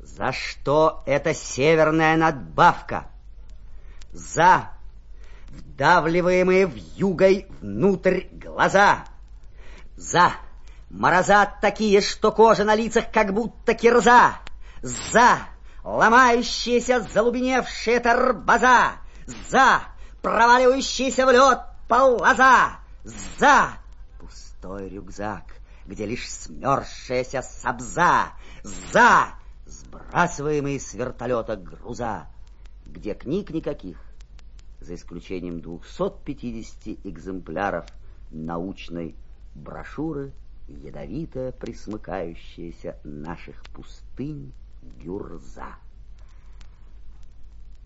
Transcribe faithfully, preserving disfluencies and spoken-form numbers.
За что эта северная надбавка? За вдавливаемые вьюгой внутрь глаза. За мороза такие, что кожа на лицах как будто кирза. За ломающиеся залубеневшие торбоза. За проваливающиеся в лед полоза. За пустой рюкзак, где лишь смерзшаяся сабза. За сбрасываемые с вертолета груза, где книг никаких, за исключением двухсот пятидесяти экземпляров научной брошюры, ядовито присмыкающаяся наших пустынь гюрза.